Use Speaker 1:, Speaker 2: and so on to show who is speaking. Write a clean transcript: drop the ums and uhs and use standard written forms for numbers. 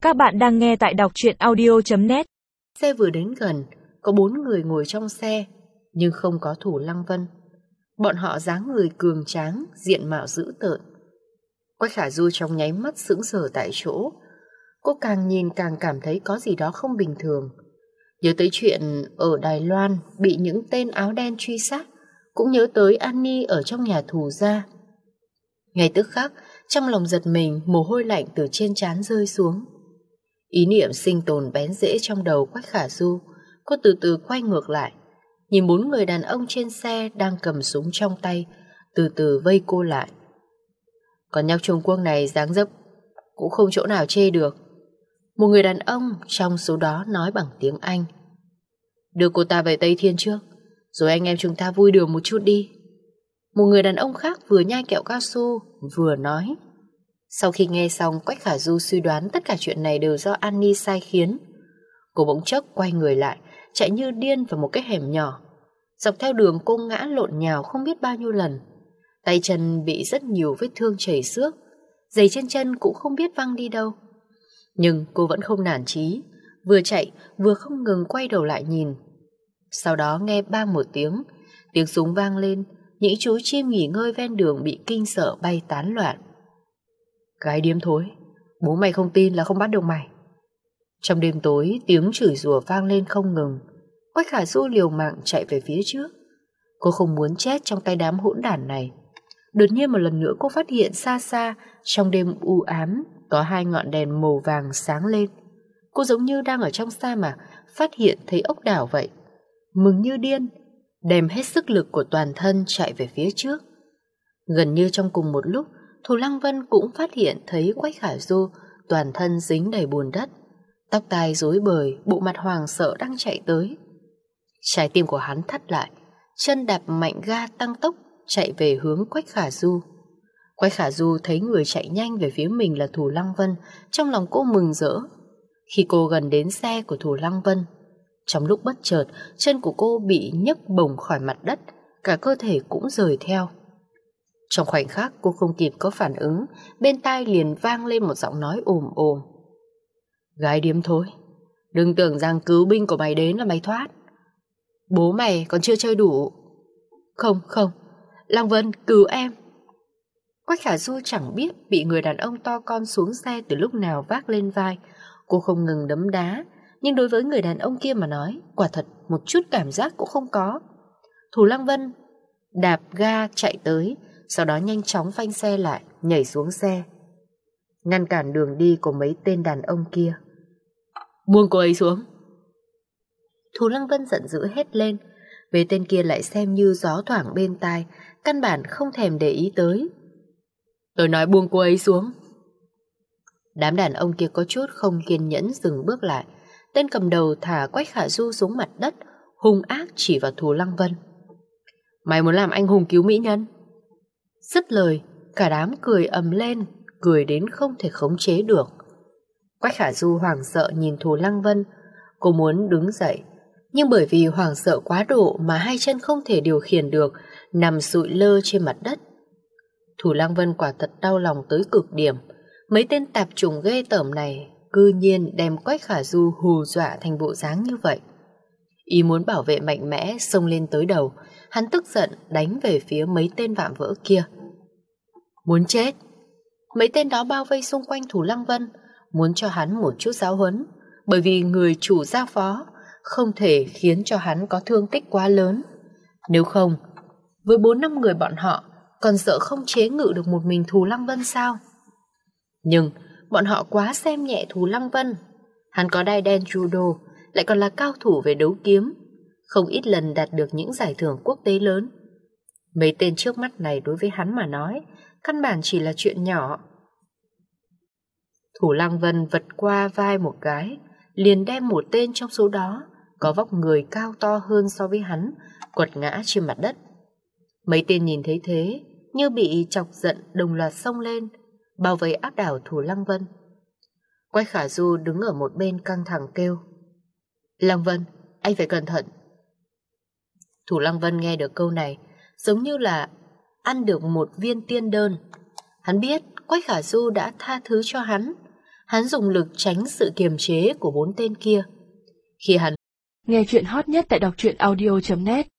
Speaker 1: Các bạn đang nghe tại đọc truyện audio.net.
Speaker 2: Xe vừa đến gần, có 4 người ngồi trong xe, nhưng không có Thủ Lăng Vân. Bọn họ dáng người cường tráng, diện mạo dữ tợn. Quách Khả Du trong nháy mắt sững sờ tại chỗ. Cô càng nhìn càng cảm thấy có gì đó không bình thường. Nhớ tới chuyện ở Đài Loan bị những tên áo đen truy sát, cũng nhớ tới Annie ở trong nhà tù gia. Ngay tức khắc, trong lòng giật mình, mồ hôi lạnh từ trên trán rơi xuống. Ý niệm sinh tồn bén rễ trong đầu Quách Khả Du. Cô từ từ quay ngược lại, nhìn 4 người đàn ông trên xe đang cầm súng trong tay, từ từ vây cô lại. Còn nhóc Trung Quốc này dáng dấp cũng không chỗ nào chê được. Một người đàn ông trong số đó nói bằng tiếng Anh. Đưa cô ta về Tây Thiên trước, rồi anh em chúng ta vui đùa một chút đi. Một người đàn ông khác vừa nhai kẹo cao su vừa nói. Sau khi nghe xong, Quách Khả Du suy đoán tất cả chuyện này đều do Annie sai khiến. Cô bỗng chốc quay người lại, chạy như điên vào một cái hẻm nhỏ. Dọc theo đường cô ngã lộn nhào không biết bao nhiêu lần. Tay chân bị rất nhiều vết thương chảy xước, giày trên chân cũng không biết văng đi đâu. Nhưng cô vẫn không nản chí, vừa chạy vừa không ngừng quay đầu lại nhìn. Sau đó nghe bang một tiếng súng vang lên, những chú chim nghỉ ngơi ven đường bị kinh sợ bay tán loạn. Gái điếm thối, bố mày không tin là không bắt được mày. Trong đêm tối, tiếng chửi rủa vang lên không ngừng. Quách Khả Du liều mạng chạy về phía trước. Cô không muốn chết trong tay đám hỗn đản này. Đột nhiên một lần nữa cô phát hiện xa xa, trong đêm u ám, có 2 ngọn đèn màu vàng sáng lên. Cô giống như đang ở trong sa mạc, phát hiện thấy ốc đảo vậy. Mừng như điên, đem hết sức lực của toàn thân chạy về phía trước. Gần như trong cùng một lúc, Thủ Lăng Vân cũng phát hiện thấy Quách Khả Du toàn thân dính đầy bùn đất, tóc tai rối bời, bộ mặt hoàng sợ đang chạy tới. Trái tim của hắn thắt lại, chân đạp mạnh ga tăng tốc chạy về hướng Quách Khả Du. Quách Khả Du thấy người chạy nhanh về phía mình là Thủ Lăng Vân, trong lòng cô mừng rỡ. Khi cô gần đến xe của Thủ Lăng Vân, trong lúc bất chợt, chân của cô bị nhấc bổng khỏi mặt đất, cả cơ thể cũng rời theo. Trong khoảnh khắc cô không kịp có phản ứng, bên tai liền vang lên một giọng nói ồm ồm. Gái điếm thối, đừng tưởng rằng cứu binh của mày đến là mày thoát. Bố mày còn chưa chơi đủ. Không, Lăng Vân cứu em. Quách Khả Du chẳng biết bị người đàn ông to con xuống xe từ lúc nào vác lên vai. Cô không ngừng đấm đá, nhưng đối với người đàn ông kia mà nói, quả thật một chút cảm giác cũng không có. Thủ Lăng Vân đạp ga chạy tới, sau đó nhanh chóng phanh xe lại, nhảy xuống xe, ngăn cản đường đi của mấy tên đàn ông kia. Buông cô ấy xuống. Thủ Lăng Vân giận dữ hét lên. Về tên kia lại xem như gió thoảng bên tai, căn bản không thèm để ý tới. Tôi nói buông cô ấy xuống. Đám đàn ông kia có chút không kiên nhẫn dừng bước lại. Tên cầm đầu thả Quách Khả Du xuống mặt đất, hung ác chỉ vào Thủ Lăng Vân. Mày muốn làm anh hùng cứu mỹ nhân? Dứt lời, cả đám cười ầm lên, cười đến không thể khống chế được. Quách Khả Du hoảng sợ nhìn Thủ Lăng Vân. Cô muốn đứng dậy, nhưng bởi vì hoảng sợ quá độ mà 2 chân không thể điều khiển được, nằm sụi lơ trên mặt đất. Thủ Lăng Vân quả thật đau lòng tới cực điểm. Mấy tên tạp chủng ghê tởm này cư nhiên đem Quách Khả Du hù dọa thành bộ dáng như vậy. Ý muốn bảo vệ mạnh mẽ xông lên tới đầu, hắn tức giận đánh về phía mấy tên vạm vỡ kia. Muốn chết. Mấy tên đó bao vây xung quanh Thủ Lăng Vân, muốn cho hắn một chút giáo huấn, bởi vì người chủ giao phó không thể khiến cho hắn có thương tích quá lớn. Nếu không, với 4-5 người bọn họ còn sợ không chế ngự được một mình Thủ Lăng Vân sao? Nhưng bọn họ quá xem nhẹ Thủ Lăng Vân. Hắn có đai đen judo, lại còn là cao thủ về đấu kiếm, không ít lần đạt được những giải thưởng quốc tế lớn. Mấy tên trước mắt này đối với hắn mà nói, căn bản chỉ là chuyện nhỏ. Thủ Lăng Vân vật qua vai một cái, liền đem một tên trong số đó, có vóc người cao to hơn so với hắn, quật ngã trên mặt đất. Mấy tên nhìn thấy thế, như bị chọc giận đồng loạt xông lên, bao vây áp đảo Thủ Lăng Vân. Quách Khả Du đứng ở một bên căng thẳng kêu. Lăng Vân, anh phải cẩn thận. Thủ Lăng Vân nghe được câu này, giống như là ăn được một viên tiên đơn. Hắn biết Quách Khả Du đã tha thứ cho hắn, hắn dùng lực tránh sự kiềm chế của 4 tên kia. Khi hắn
Speaker 1: nghe chuyện hot nhất tại đọc truyện audio.net